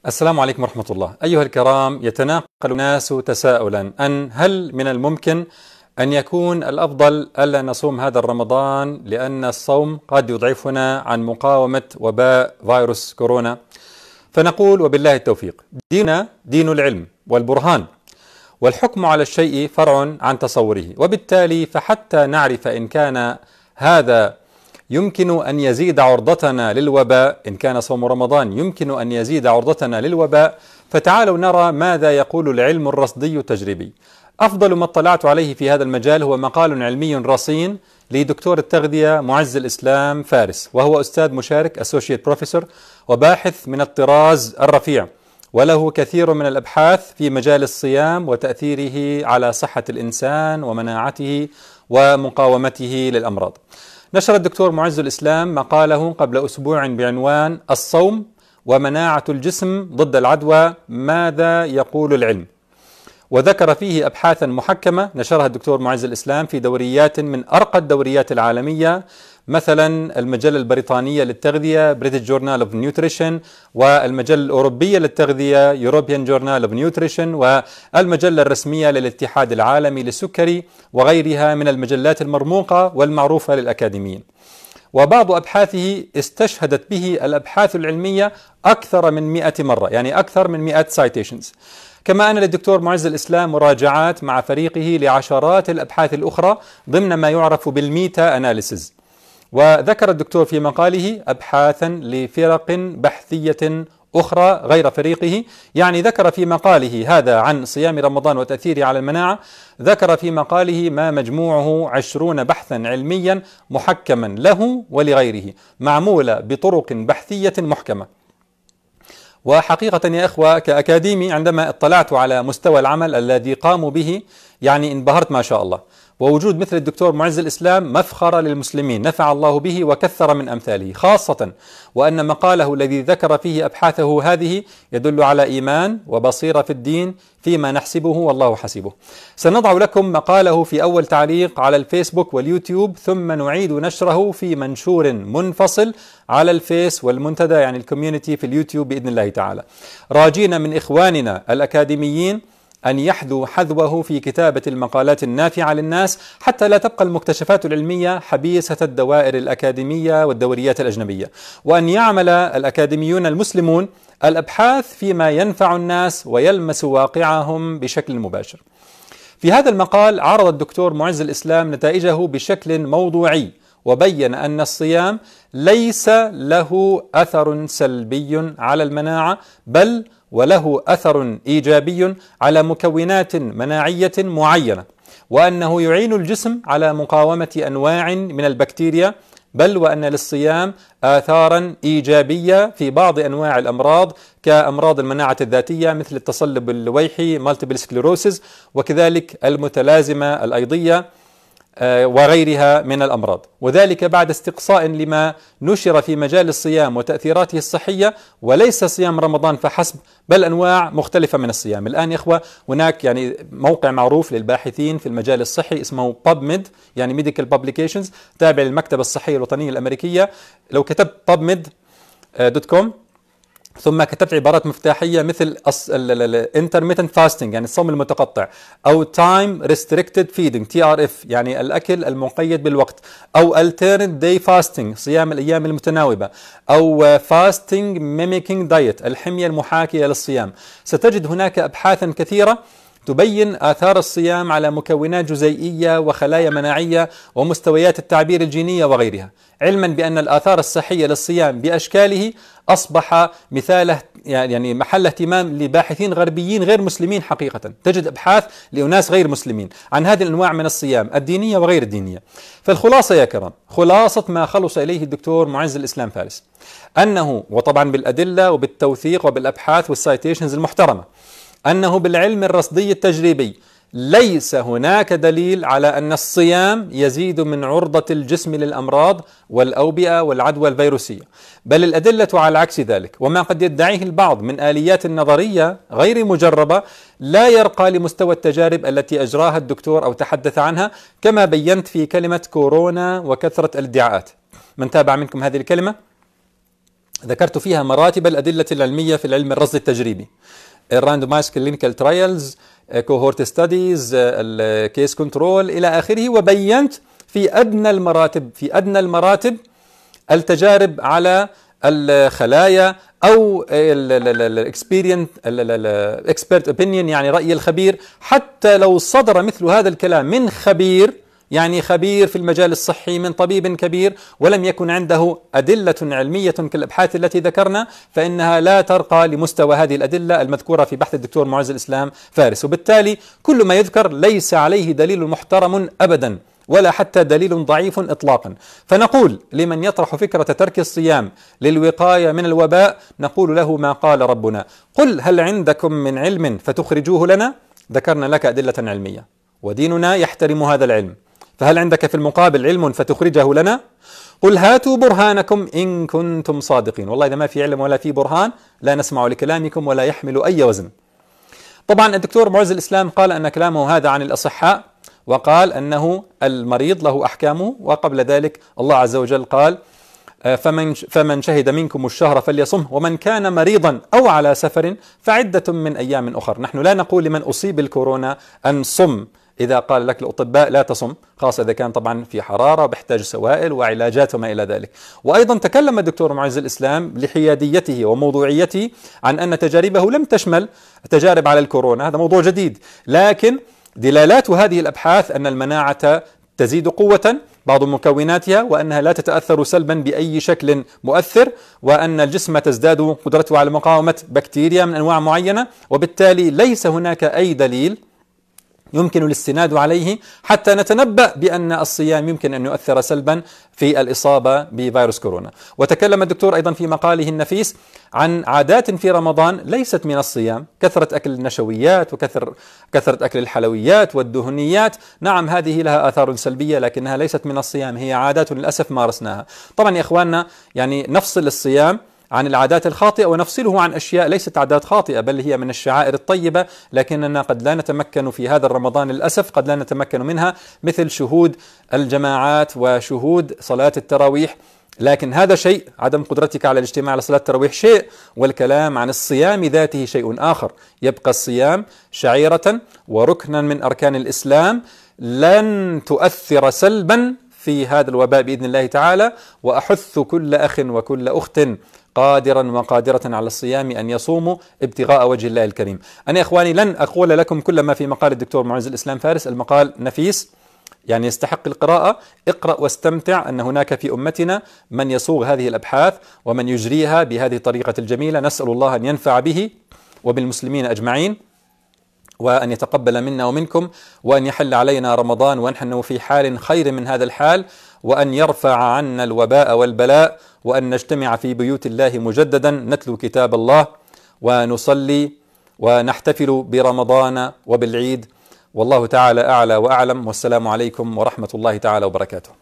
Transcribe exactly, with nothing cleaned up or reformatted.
السلام عليكم ورحمة الله. أيها الكرام، يتناقل الناس تساؤلا أن هل من الممكن أن يكون الأفضل ألا نصوم هذا الرمضان لأن الصوم قد يضعفنا عن مقاومة وباء فيروس كورونا؟ فنقول وبالله التوفيق. ديننا دين العلم والبرهان، والحكم على الشيء فرع عن تصوره، وبالتالي فحتى نعرف إن كان هذا يمكن أن يزيد عرضتنا للوباء، إن كان صوم رمضان يمكن أن يزيد عرضتنا للوباء، فتعالوا نرى ماذا يقول العلم الرصدي التجريبي. أفضل ما اطلعت عليه في هذا المجال هو مقال علمي رصين لدكتور التغذية معز الإسلام فارس، وهو أستاذ مشارك أسوشيت بروفيسور وباحث من الطراز الرفيع، وله كثير من الأبحاث في مجال الصيام وتأثيره على صحة الإنسان ومناعته ومقاومته للأمراض. نشر الدكتور معز الإسلام مقاله قبل أسبوع بعنوان الصوم ومناعة الجسم ضد العدوى، ماذا يقول العلم؟ وذكر فيه أبحاثا محكمة نشرها الدكتور معز الإسلام في دوريات من أرقى الدوريات العالمية، مثلا المجلة البريطانية للتغذية British Journal of Nutrition، والمجلة الأوروبية للتغذية European Journal of Nutrition، والمجلة الرسمية للاتحاد العالمي للسكري، وغيرها من المجلات المرموقة والمعروفة للأكاديميين. وبعض أبحاثه استشهدت به الأبحاث العلمية أكثر من مئة مرة، يعني أكثر من مئة سايتيشنز. كما أن للدكتور معز الإسلام مراجعات مع فريقه لعشرات الأبحاث الأخرى ضمن ما يعرف بالميتا أناليسيز. وذكر الدكتور في مقاله أبحاثا لفرق بحثية أخرى غير فريقه، يعني ذكر في مقاله هذا عن صيام رمضان وتأثيره على المناعة، ذكر في مقاله ما مجموعه عشرون بحثا علميا محكما له ولغيره، معمولة بطرق بحثية محكمة. وحقيقة يا إخوة كأكاديمي عندما اطلعت على مستوى العمل الذي قاموا به يعني انبهرت ما شاء الله. ووجود مثل الدكتور معز الإسلام مفخرة للمسلمين، نفع الله به وكثر من أمثاله، خاصة وأن مقاله الذي ذكر فيه أبحاثه هذه يدل على إيمان وبصيرة في الدين فيما نحسبه والله حسيبه. سنضع لكم مقاله في أول تعليق على الفيسبوك واليوتيوب، ثم نعيد نشره في منشور منفصل على الفيس والمنتدى، يعني الكوميونتي في اليوتيوب بإذن الله تعالى، راجين من إخواننا الأكاديميين أن يحذوا حذوه في كتابة المقالات النافعة للناس، حتى لا تبقى المكتشفات العلمية حبيسة الدوائر الأكاديمية والدوريات الأجنبية، وأن يعمل الأكاديميون المسلمون الأبحاث فيما ينفع الناس ويلمس واقعهم بشكل مباشر. في هذا المقال عرض الدكتور معز الإسلام نتائجه بشكل موضوعي، وبين أن الصيام ليس له أثر سلبي على المناعة، بل وله أثر إيجابي على مكونات مناعية معينة، وأنه يعين الجسم على مقاومة أنواع من البكتيريا، بل وأن للصيام آثارا إيجابية في بعض أنواع الأمراض كأمراض المناعة الذاتية مثل التصلب اللويحي مالتيبل سكليروسيس، وكذلك المتلازمة الأيضية وغيرها من الأمراض، وذلك بعد استقصاء لما نشر في مجال الصيام وتأثيراته الصحية، وليس صيام رمضان فحسب بل أنواع مختلفة من الصيام. الآن يا إخوة هناك يعني موقع معروف للباحثين في المجال الصحي اسمه PubMed، يعني Medical Publications، تابع للمكتبة الصحية الوطنية الأمريكية. لو كتبت pubmed دوت كوم ثم كتبت عبارات مفتاحية مثل intermittent fasting يعني الصوم المتقطع، أو time restricted feeding تي آر إف يعني الأكل المقيد بالوقت، أو alternate day fasting صيام الأيام المتناوبة، أو fasting mimicking diet الحمية المحاكية للصيام، ستجد هناك أبحاثا كثيرة تبين آثار الصيام على مكونات جزيئية وخلايا مناعية ومستويات التعبير الجينية وغيرها، علما بأن الآثار الصحية للصيام بأشكاله أصبح مثاله يعني محل اهتمام لباحثين غربيين غير مسلمين. حقيقة تجد أبحاث لأناس غير مسلمين عن هذه الأنواع من الصيام الدينية وغير الدينية. فالخلاصة يا كرام، خلاصة ما خلص إليه الدكتور معز الإسلام فارس، أنه وطبعا بالأدلة وبالتوثيق وبالأبحاث والسايتيشنز المحترمة، أنه بالعلم الرصدي التجريبي ليس هناك دليل على أن الصيام يزيد من عرضة الجسم للأمراض والأوبئة والعدوى الفيروسية، بل الأدلة على عكس ذلك. وما قد يدعيه البعض من آليات نظرية غير مجربة لا يرقى لمستوى التجارب التي أجراها الدكتور أو تحدث عنها، كما بينت في كلمة كورونا وكثرة الادعاءات. من تابع منكم هذه الكلمة ذكرت فيها مراتب الأدلة العلمية في العلم الرصد التجريبي: الراندومايز كلينيكال ترايلز، كوهورت ستاديز، الكيس كنترول إلى آخره، وبينت في أدنى المراتب في أدنى المراتب التجارب على الخلايا أو الاكسبيرينت الاكسبيرت اوبينيون، يعني رأي الخبير. حتى لو صدر مثل هذا الكلام من خبير، يعني خبير في المجال الصحي من طبيب كبير، ولم يكن عنده أدلة علمية كالأبحاث التي ذكرنا، فإنها لا ترقى لمستوى هذه الأدلة المذكورة في بحث الدكتور معز الإسلام فارس. وبالتالي كل ما يذكر ليس عليه دليل محترم أبدا، ولا حتى دليل ضعيف إطلاقا. فنقول لمن يطرح فكرة ترك الصيام للوقاية من الوباء، نقول له ما قال ربنا: قل هل عندكم من علم فتخرجوه لنا؟ ذكرنا لك أدلة علمية وديننا يحترم هذا العلم، فهل عندك في المقابل علم فتخرجه لنا؟ قل هاتوا برهانكم إن كنتم صادقين. والله إذا ما في علم ولا في برهان لا نسمع لكلامكم ولا يحمل أي وزن. طبعا الدكتور معز الإسلام قال أن كلامه هذا عن الأصحاء، وقال أنه المريض له أحكامه، وقبل ذلك الله عز وجل قال: فمن فمن شهد منكم الشهر فليصمه ومن كان مريضا أو على سفر فعدة من أيام أخر. نحن لا نقول لمن أصيب بالكورونا أن صم إذا قال لك الأطباء لا تصم، خاصة إذا كان طبعا في حرارة وبيحتاج سوائل وعلاجات وما إلى ذلك. وأيضا تكلم الدكتور معز الإسلام لحياديته وموضوعيته عن أن تجاربه لم تشمل تجارب على الكورونا، هذا موضوع جديد، لكن دلالات هذه الأبحاث أن المناعة تزيد قوة بعض مكوناتها، وأنها لا تتأثر سلبا بأي شكل مؤثر، وأن الجسم تزداد قدرته على مقاومة بكتيريا من أنواع معينة، وبالتالي ليس هناك أي دليل يمكن الاستناد عليه حتى نتنبأ بأن الصيام يمكن أن يؤثر سلبا في الإصابة بفيروس كورونا. وتكلم الدكتور أيضا في مقاله النفيس عن عادات في رمضان ليست من الصيام: كثرة أكل النشويات وكثر كثرة أكل الحلويات والدهنيات. نعم هذه لها آثار سلبية لكنها ليست من الصيام، هي عادات للأسف مارسناها. طبعا يا إخواننا يعني نفصل الصيام عن العادات الخاطئة ونفصله عن أشياء ليست عادات خاطئة بل هي من الشعائر الطيبة، لكننا قد لا نتمكن في هذا الرمضان للأسف، قد لا نتمكن منها، مثل شهود الجماعات وشهود صلاة التراويح. لكن هذا شيء، عدم قدرتك على الاجتماع على صلاة التراويح شيء، والكلام عن الصيام ذاته شيء آخر. يبقى الصيام شعيرة وركنا من أركان الإسلام لن تؤثر سلبا في هذا الوباء بإذن الله تعالى. وأحث كل أخ وكل أخت قادرا وقادرة على الصيام أن يصوموا ابتغاء وجه الله الكريم. أنا إخواني لن أقول لكم كل ما في مقال الدكتور معز الإسلام فارس، المقال نفيس يعني يستحق القراءة. اقرأ واستمتع أن هناك في أمتنا من يصوغ هذه الأبحاث ومن يجريها بهذه الطريقة الجميلة. نسأل الله أن ينفع به وبالمسلمين أجمعين، وأن يتقبل منا ومنكم، وأن يحل علينا رمضان ونحن في حال خير من هذا الحال، وأن يرفع عنا الوباء والبلاء، وأن نجتمع في بيوت الله مجددا نتلو كتاب الله ونصلي ونحتفل برمضان وبالعيد. والله تعالى أعلى وأعلم، والسلام عليكم ورحمة الله تعالى وبركاته.